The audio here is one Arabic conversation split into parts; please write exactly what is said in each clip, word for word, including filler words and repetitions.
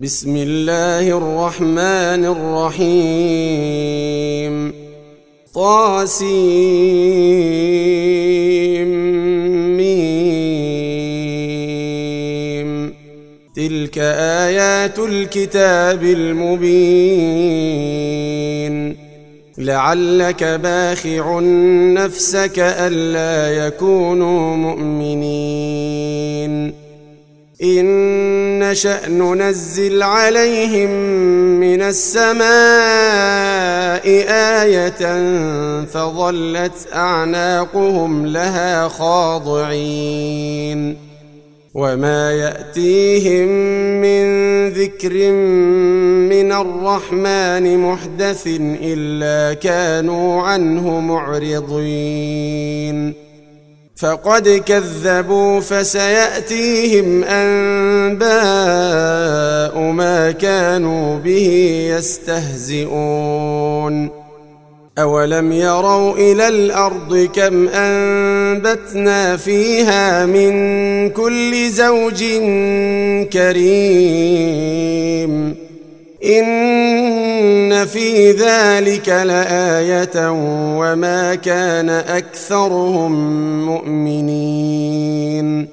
بسم الله الرحمن الرحيم. طاسيم. تلك آيات الكتاب المبين. لعلك باخع نفسك ألا يكونوا مؤمنين. إن نشأ ننزل عليهم من السماء آية فظلت أعناقهم لها خاضعين. وما يأتيهم من ذكر من الرحمن محدث إلا كانوا عنه معرضين. فقد كذبوا فسيأتيهم أنباء ما كانوا به يستهزئون. أولم يروا إلى الأرض كم أنبتنا فيها من كل زوج كريم. إن في ذلك لآية وما كان أكثرهم مؤمنين.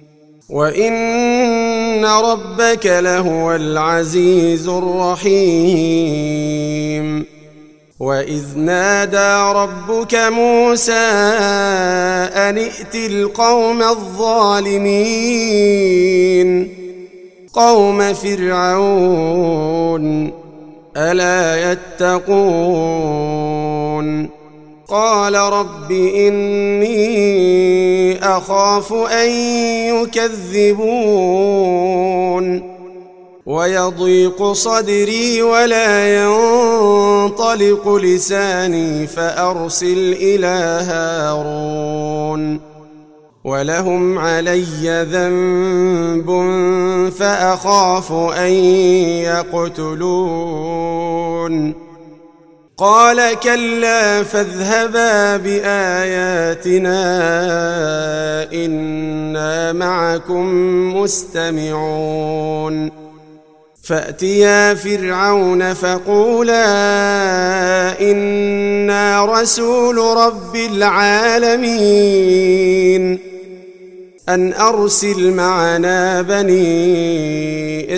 وإن ربك لهو العزيز الرحيم. وإذ نادى ربك موسى أن ائت القوم الظالمين قوم فرعون ألا يتقون. قال رب إني أخاف أن يكذبون ويضيق صدري ولا ينطلق لساني فأرسل إلى هارون ولهم علي ذنب فأخاف أن يقتلون. قال كلا فاذهبا بآياتنا إنا معكم مستمعون. فأتيا فرعون فقولا إنا رسول رب العالمين أن أرسل معنا بني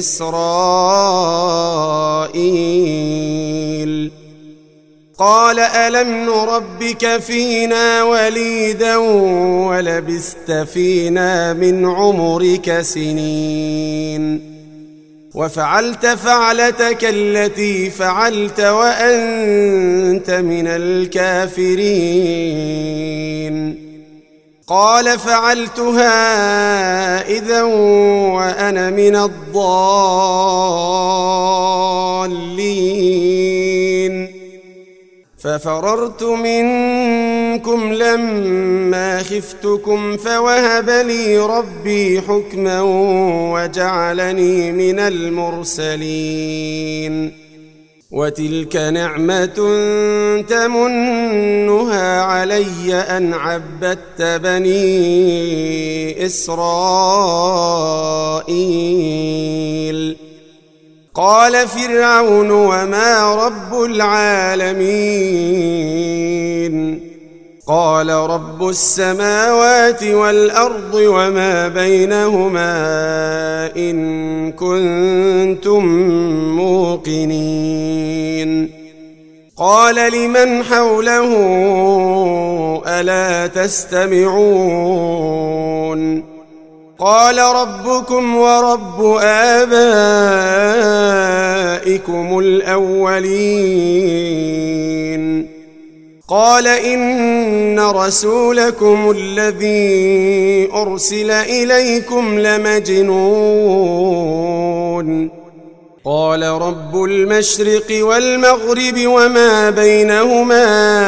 إسرائيل. قال ألم نربك فينا وليدا ولبثت فينا من عمرك سنين وفعلت فعلتك التي فعلت وأنت من الكافرين. قال فعلتها إذا وأنا من الضالين. ففررت منكم لما خفتكم فوهب لي ربي حكما وجعلني من المرسلين. وتلك نعمة تمنها علي أن عبدت بني إسرائيل. قال فرعون وما رب العالمين. قال رب السماوات والأرض وما بينهما إن كنتم موقنين. قال لمن حوله ألا تستمعون. قال ربكم ورب آبائكم الأولين. قال إن رسولكم الذي أرسل إليكم لمجنون. قال رب المشرق والمغرب وما بينهما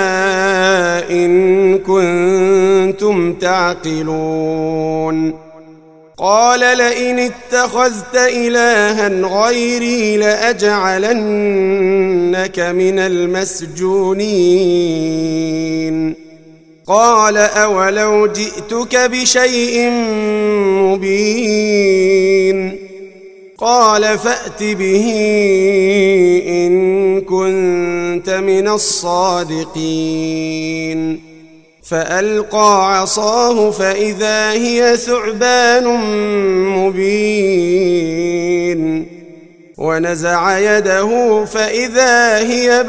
إن كنتم تعقلون. قال لئن اتخذت إلها غيري لأجعلنك من المسجونين. قال أولو جئتك بشيء مبين قال فأت به إن كنت من الصادقين فألقى عصاه فإذا هي ثعبان مبين ونزع يده فإذا هي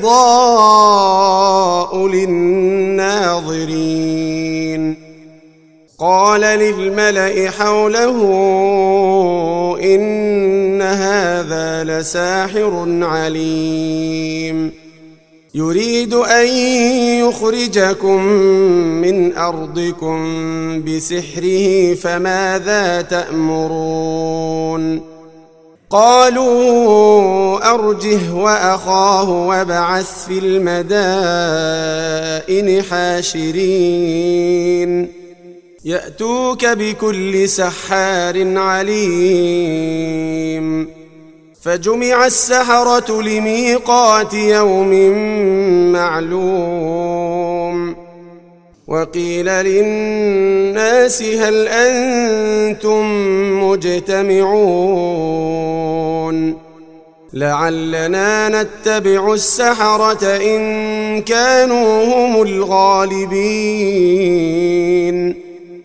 بيضاء للناظرين قال للملأ حوله إن هذا لساحر عليم يريد أن يخرجكم من أرضكم بسحره فماذا تأمرون قالوا أرجه وأخاه وابعث في المدائن حاشرين يأتوك بكل سحار عليم فجمع السحرة لميقات يوم معلوم وقيل للناس هل أنتم مجتمعون لعلنا نتبع السحرة إن كانوا هم الغالبين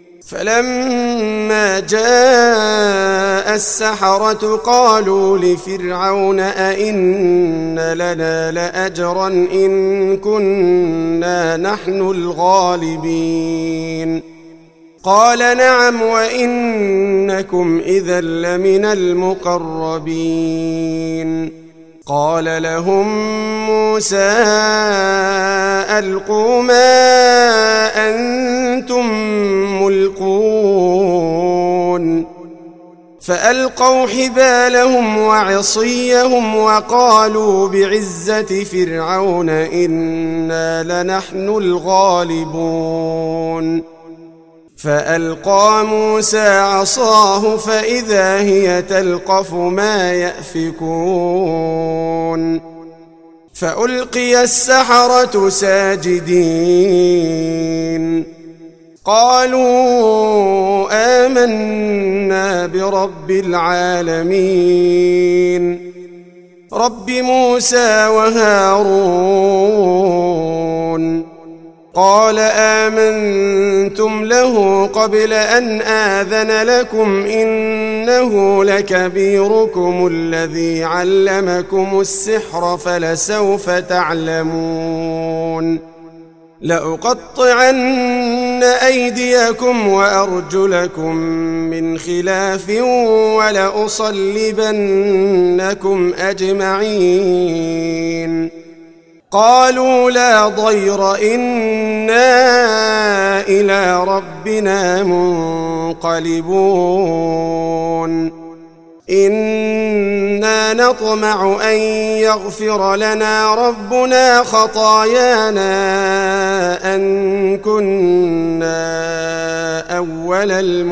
فلما جاء السحرة قالوا لفرعون أئن لنا لأجرا إن كنا نحن الغالبين قال نعم وإنكم إذا لمن المقربين قال لهم موسى ألقوا ما أنتم ملقون فألقوا حبالهم وعصيهم وقالوا بعزة فرعون إنا لنحن الغالبون فألقى موسى عصاه فإذا هي تلقف ما يأفكون فألقي السحرة ساجدين قالوا آمنا برب العالمين رب موسى وهارون قال آمنتم له قبل أن آذن لكم إنه لكبيركم الذي علمكم السحر فلسوف تعلمون لأقطعن أيديكم وأرجلكم من خلاف ولأصلبنكم أجمعين قالوا لا ضير إنا إلى ربنا منقلبون إنا نطمع أن يغفر لنا ربنا خطايانا أن كنا أول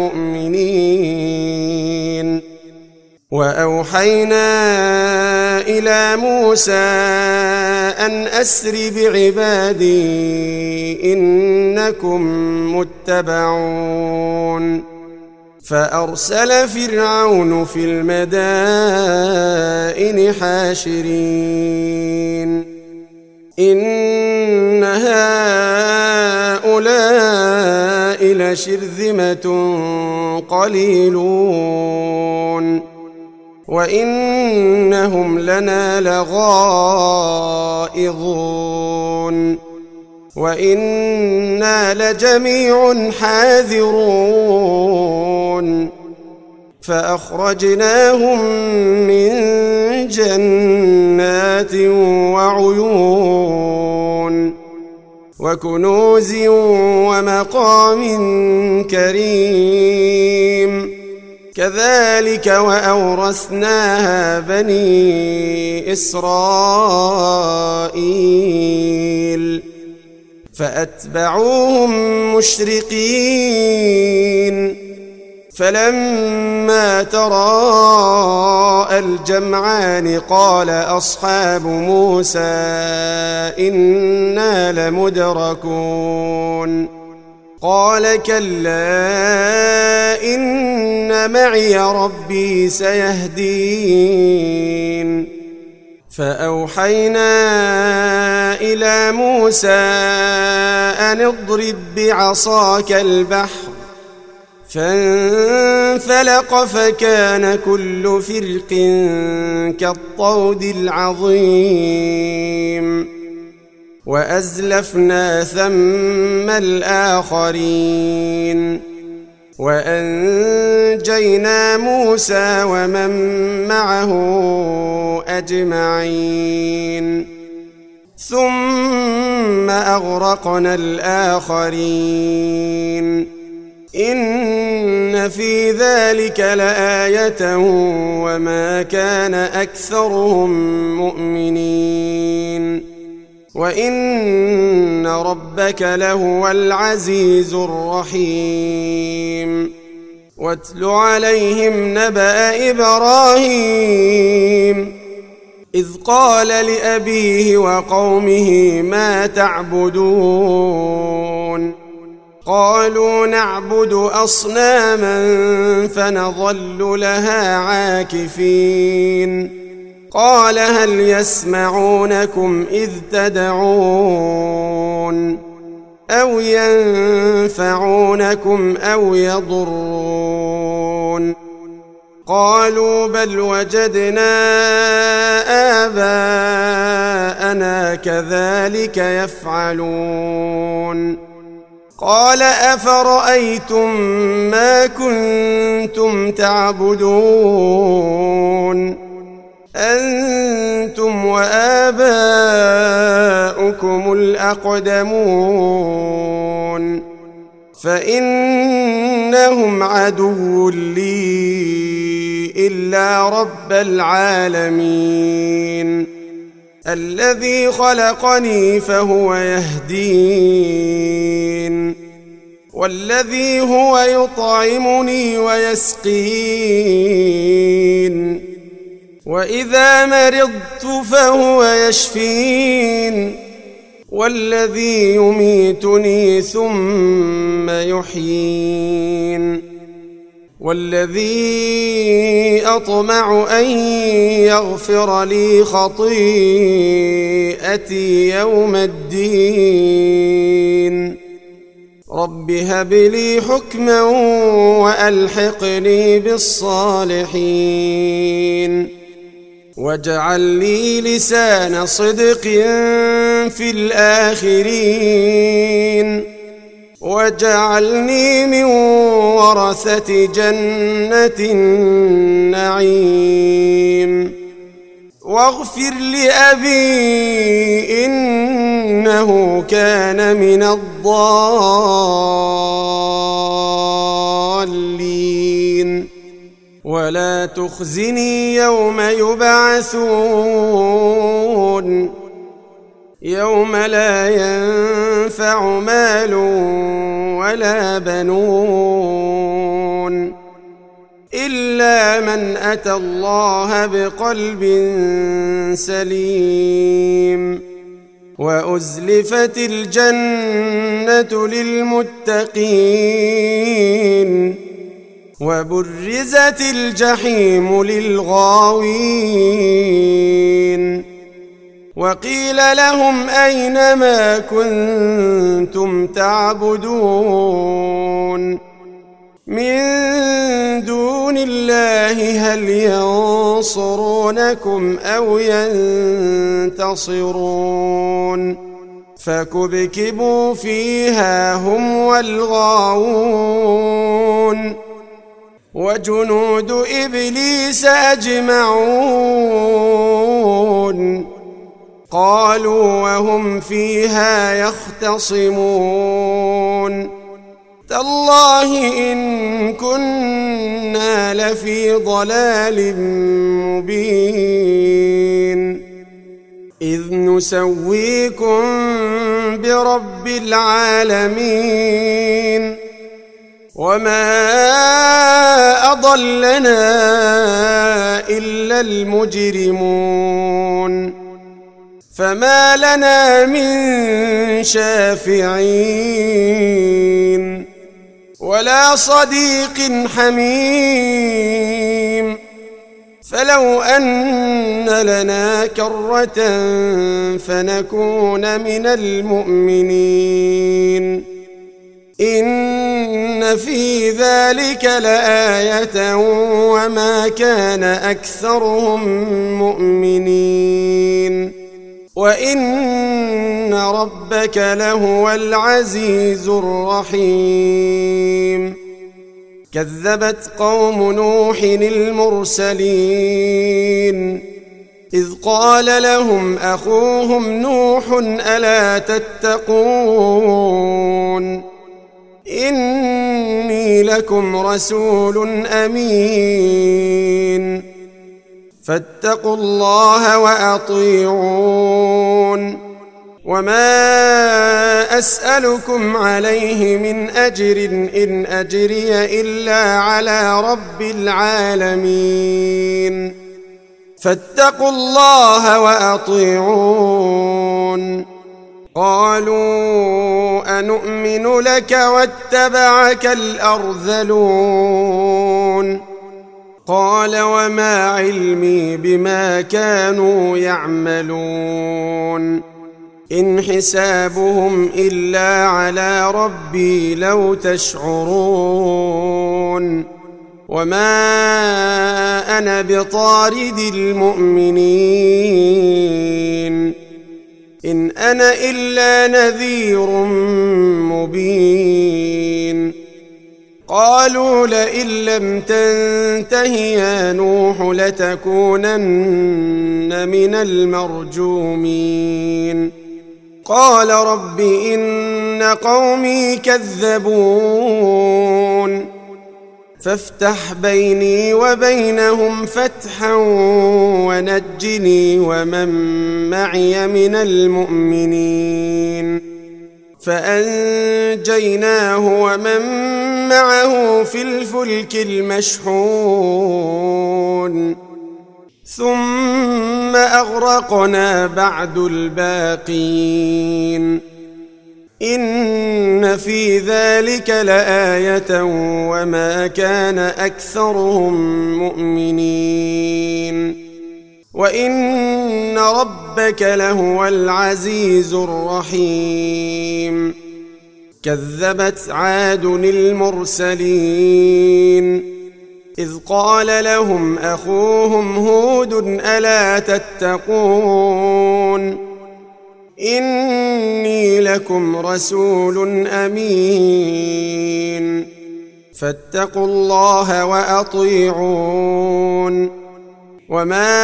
المؤمنين وأوحينا إلى موسى أن أسر بعبادي إنكم متبعون فأرسل فرعون في المدائن حاشرين إن هؤلاء لشرذمة قليلون وإنهم لنا لغائظون وإنا لجميع حاذرون فأخرجناهم من جنات وعيون وكنوز ومقام كريم كذلك وأورثناها بني إسرائيل فأتبعوهم مشرقين فلما تراءى الجمعان قال أصحاب موسى إنا لمدركون قال كلا إن معي ربي سيهدين فأوحينا إلى موسى أن اضرب بعصاك البحر فانفلق فكان كل فرق كالطود العظيم وأزلفنا ثم الآخرين وأنجينا موسى ومن معه أجمعين ثم أغرقنا الآخرين إن في ذلك لآية وما كان أكثرهم مؤمنين وإن ربك لهو العزيز الرحيم واتل عليهم نبأ إبراهيم إذ قال لأبيه وقومه ما تعبدون قالوا نعبد أصناما فنظل لها عاكفين قال هل يسمعونكم إذ تدعون أو ينفعونكم أو يضرون قالوا بل وجدنا آباءنا كذلك يفعلون قال أفرأيتم ما كنتم تعبدون أنتم وآباؤكم الأقدمون فإنهم عدو لي إلا رب العالمين الذي خلقني فهو يهدين والذي هو يطعمني ويسقين وإذا مرضت فهو يشفين والذي يميتني ثم يحيين والذي أطمع أن يغفر لي خطيئتي يوم الدين رب هب لي حكما وألحقني بالصالحين واجعل لي لسان صدق في الآخرين واجعلني من ورثة جنة النعيم واغفر لأبي إنه كان من الضالين ولا تخزني يوم يبعثون يوم لا ينفع مال ولا بنون إلا من أتى الله بقلب سليم وأزلفت الجنة للمتقين وبرزت الجحيم للغاوين وقيل لهم أين ما كنتم تعبدون من دون الله هل ينصرونكم أو ينتصرون فكبكبوا فيها هم والغاوون وجنود إبليس أجمعون قالوا وهم فيها يختصمون تالله إن كنا لفي ضلال مبين إذ نسويكم برب العالمين وما أضلنا إلا المجرمون فما لنا من شافعين ولا صديق حميم. فلو أن لنا كرة فنكون من المؤمنين إن في ذلك لآية وما كان أكثرهم مؤمنين وإن ربك لهو العزيز الرحيم. كذبت قوم نوح المرسلين إذ قال لهم أخوهم نوح ألا تتقون إني لكم رسول أمين فاتقوا الله وأطيعون وما أسألكم عليه من أجر إن أجري إلا على رب العالمين فاتقوا الله وأطيعون. قالوا أنؤمن لك واتبعك الأرذلون قال وما علمي بما كانوا يعملون إن حسابهم إلا على ربي لو تشعرون وما أنا بطارد المؤمنين إن أنا إلا نذير مبين. قالوا لئن لم تنته يا نوح لتكونن من المرجومين قال رب إن قومي كذبون فافتح بيني وبينهم فتحا ونجني ومن معي من المؤمنين فأنجيناه ومن معه في الفلك المشحون ثم أغرقنا بعد الباقين إن في ذلك لآية وما كان أكثرهم مؤمنين وإن ربك لهو العزيز الرحيم. كذبت عاد المرسلين إذ قال لهم أخوهم هود ألا تتقون إني لكم رسول أمين فاتقوا الله وأطيعون وما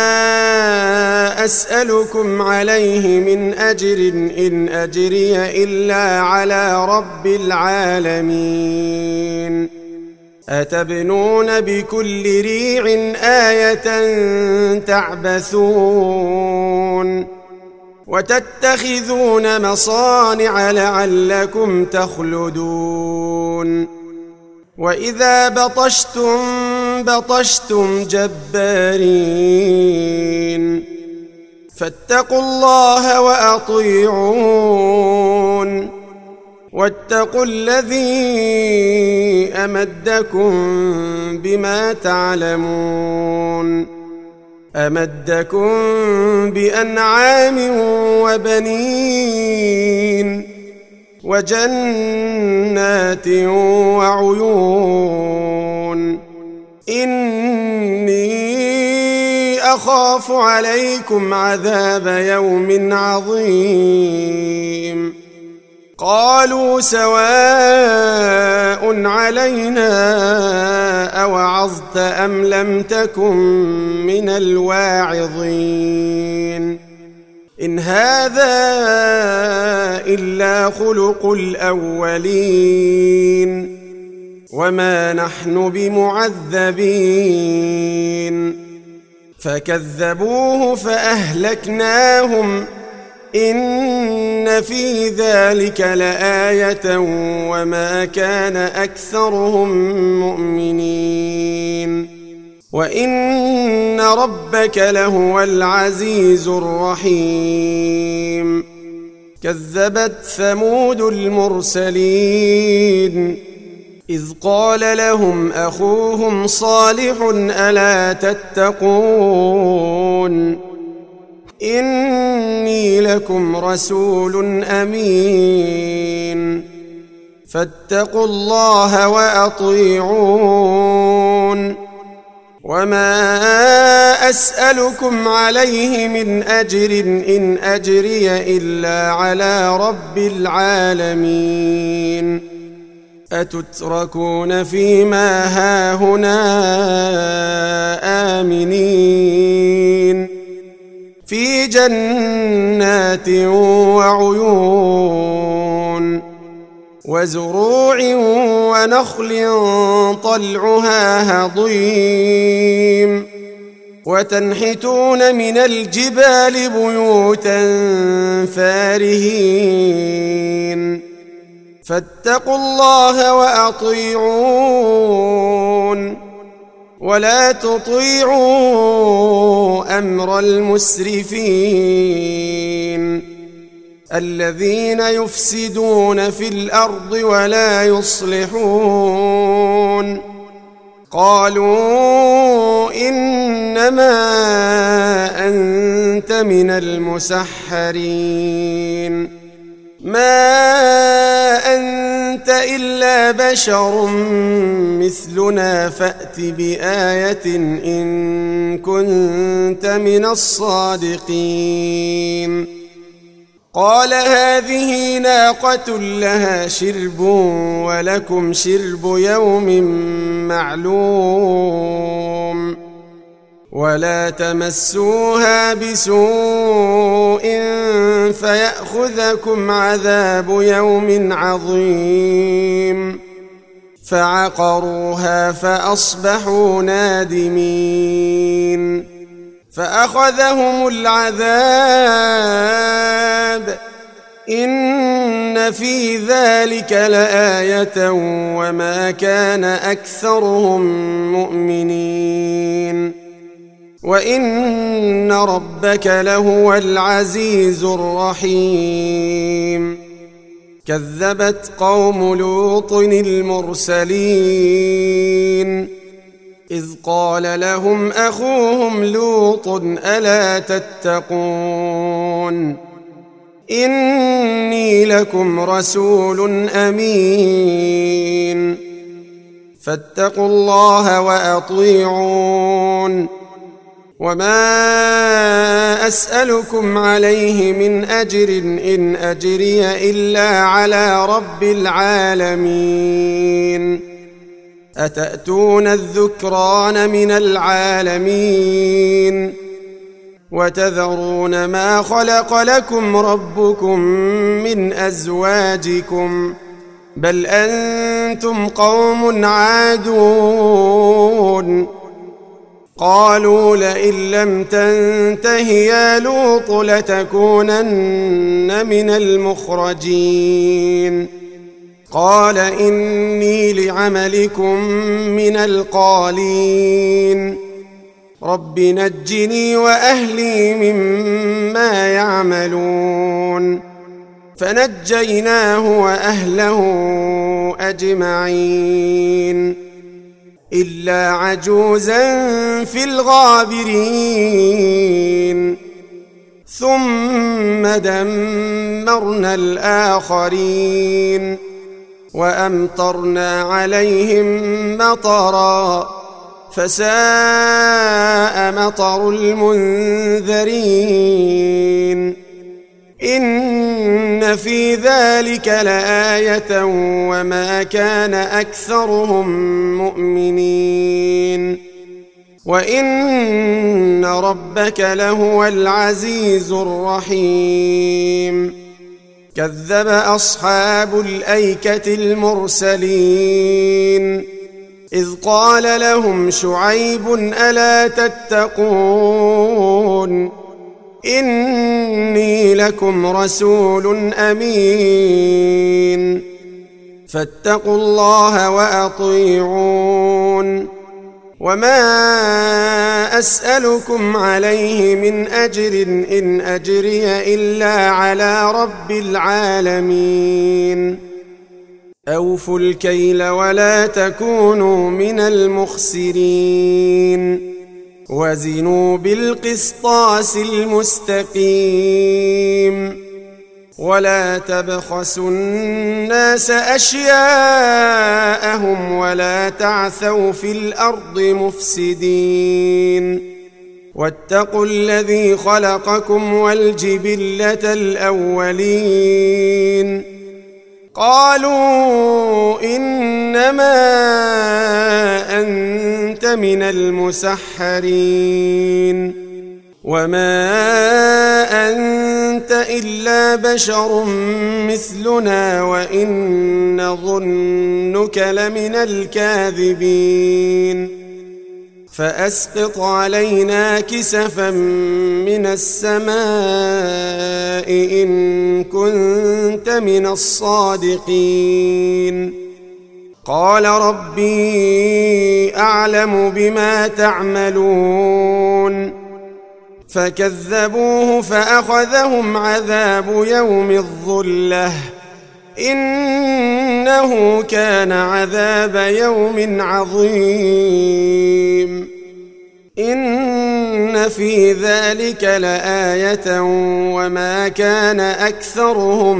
أسألكم عليه من أجر إن أجري إلا على رب العالمين أتبنون بكل ريع آية تعبثون وتتخذون مصانع لعلكم تخلدون وإذا بطشتم بطشتم جبارين فاتقوا الله وأطيعون واتقوا الذي أمدكم بما تعلمون أمدكم بأنعام وبنين وجنات وعيون إني أخاف عليكم عذاب يوم عظيم قالوا سواء علينا أوعظت أم لم تكن من الواعظين إن هذا إلا خلق الأولين وما نحن بمعذبين فكذبوه فأهلكناهم إن في ذلك لآية وما كان أكثرهم مؤمنين وإن ربك لهو العزيز الرحيم. كذبت ثمود المرسلين إذ قال لهم أخوهم صالح ألا تتقون إني لكم رسول أمين فاتقوا الله وأطيعون وما أسألكم عليه من أجر إن أجري إلا على رب العالمين أتتركون فيما هاهنا آمنين في جنات وعيون وزروع ونخل طلعها هضيم وتنحتون من الجبال بيوتا فارهين فاتقوا الله وأطيعون ولا تطيعوا أمر المسرفين الذين يفسدون في الأرض ولا يصلحون قالوا إنما أنت من المسحرين ما أنت إلا بشر مثلنا فأت بآية إن كنت من الصادقين قال هذه ناقة لها شرب ولكم شرب يوم معلوم ولا تمسوها بسوء فيأخذكم عذاب يوم عظيم فعقروها فأصبحوا نادمين فأخذهم العذاب إن في ذلك لآية وما كان أكثرهم مؤمنين وإن ربك لهو العزيز الرحيم كذبت قوم لوط المرسلين إذ قال لهم أخوهم لوط ألا تتقون إني لكم رسول أمين فاتقوا الله وأطيعون وما أسألكم عليه من أجر إن أجري إلا على رب العالمين أتأتون الذكران من العالمين وتذرون ما خلق لكم ربكم من أزواجكم بل أنتم قوم عادون قالوا لئن لم تنته يا لوط لتكونن من المخرجين قال إني لعملكم من القالين رب نجني وأهلي مما يعملون فنجيناه وأهله أجمعين إلا عجوزا في الغابرين ثم دمرنا الآخرين وأمطرنا عليهم مطرا فساء مطر المنذرين إن في ذلك لآية وما كان أكثرهم مؤمنين وإن ربك لهو العزيز الرحيم كذب أصحاب الأيكة المرسلين إذ قال لهم شعيب ألا تتقون إني لكم رسول أمين فاتقوا الله وأطيعون وما أسألكم عليه من أجر إن أجري إلا على رب العالمين أوفوا الكيل ولا تكونوا من المخسرين وزنوا بالقسطاس المستقيم ولا تبخسوا الناس أشياءهم ولا تعثوا في الأرض مفسدين واتقوا الذي خلقكم والجبلة الأولين قالوا إنما أنت من المسحرين وما أنت إلا بشر مثلنا وإن نظنك لمن الكاذبين فأسقط علينا كسفا من السماء إن كنت من الصادقين قال ربي أعلم بما تعملون فكذبوه فأخذهم عذاب يوم الظلة إنه كان عذاب يوم عظيم إن في ذلك لآية وما كان أكثرهم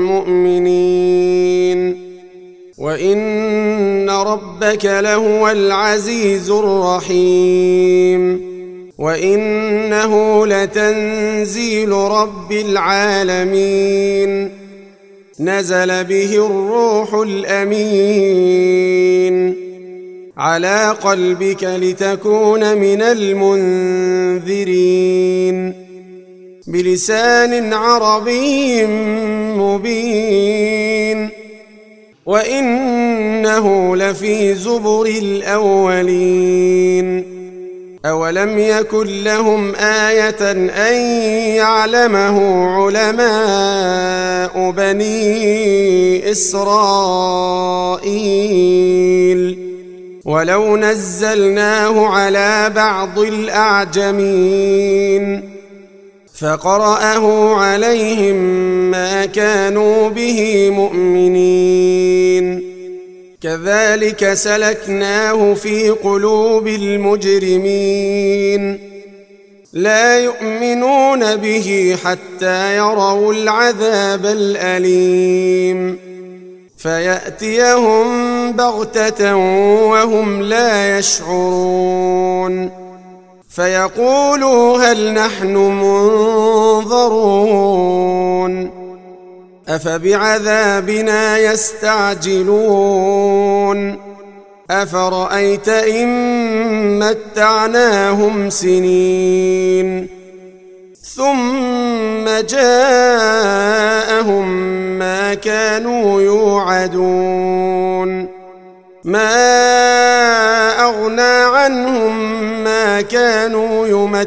مؤمنين وإن ربك لهو العزيز الرحيم وإنه لتنزيل رب العالمين نزل به الروح الأمين على قلبك لتكون من المنذرين بلسان عربي مبين وإنه لفي زبر الأولين أولم يكن لهم آية أن يعلمه علماء بني إسرائيل ولو نزلناه على بعض الأعجمين فقرأه عليهم ما كانوا به مؤمنين كذلك سلكناه في قلوب المجرمين لا يؤمنون به حتى يروا العذاب الأليم فيأتيهم بغتة وهم لا يشعرون فيقولوا هل نحن منظرون أفبعذابنا يستعجلون أفرأيت إن متعناهم سنين ثم جاءهم ما كانوا يوعدون ما أغنى عنهم ما كانوا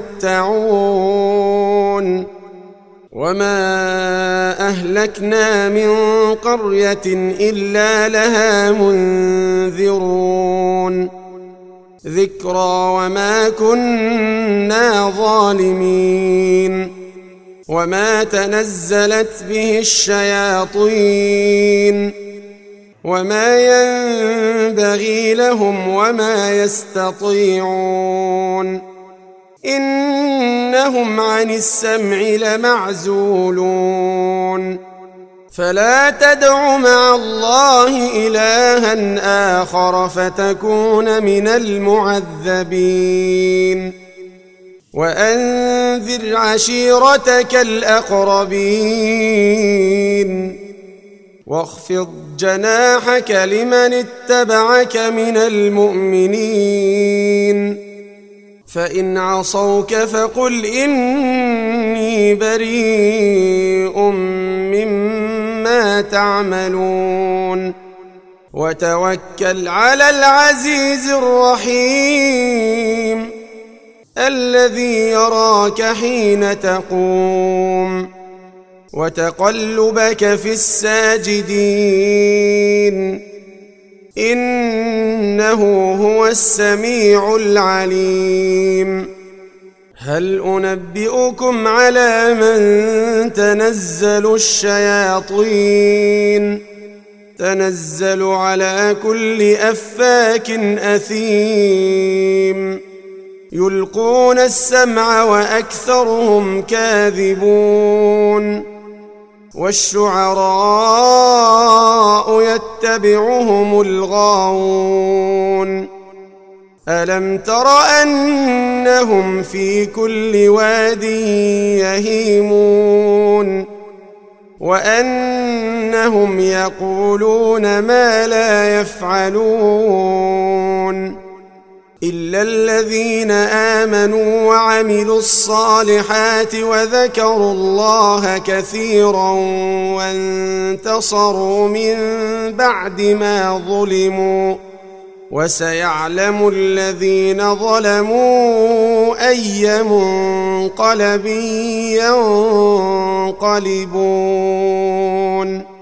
يمتعون وما أهلكنا من قرية إلا لها منذرون ذكرى وما كنا ظالمين وما تنزلت به الشياطين وما ينبغي لهم وما يستطيعون إنهم عن السمع لمعزولون فلا تدع مع الله إلها آخر فتكون من المعذبين وأنذر عشيرتك الأقربين واخفض جناحك لمن اتبعك من المؤمنين فإن عصوك فقل إني بريء مما تعملون وتوكل على العزيز الرحيم الذي يراك حين تقوم وتقلبك في الساجدين إنه هو السميع العليم هل أنبئكم على من تنزل الشياطين تنزل على كل أفاك أثيم يلقون السمع وأكثرهم كاذبون والشعراء يتبعهم الغاوون ألم تر أنهم في كل واد يهيمون وأنهم يقولون ما لا يفعلون إلا الذين آمنوا وعملوا الصالحات وذكروا الله كثيرا وانتصروا من بعد ما ظلموا وسيعلم الذين ظلموا أي منقلب ينقلبون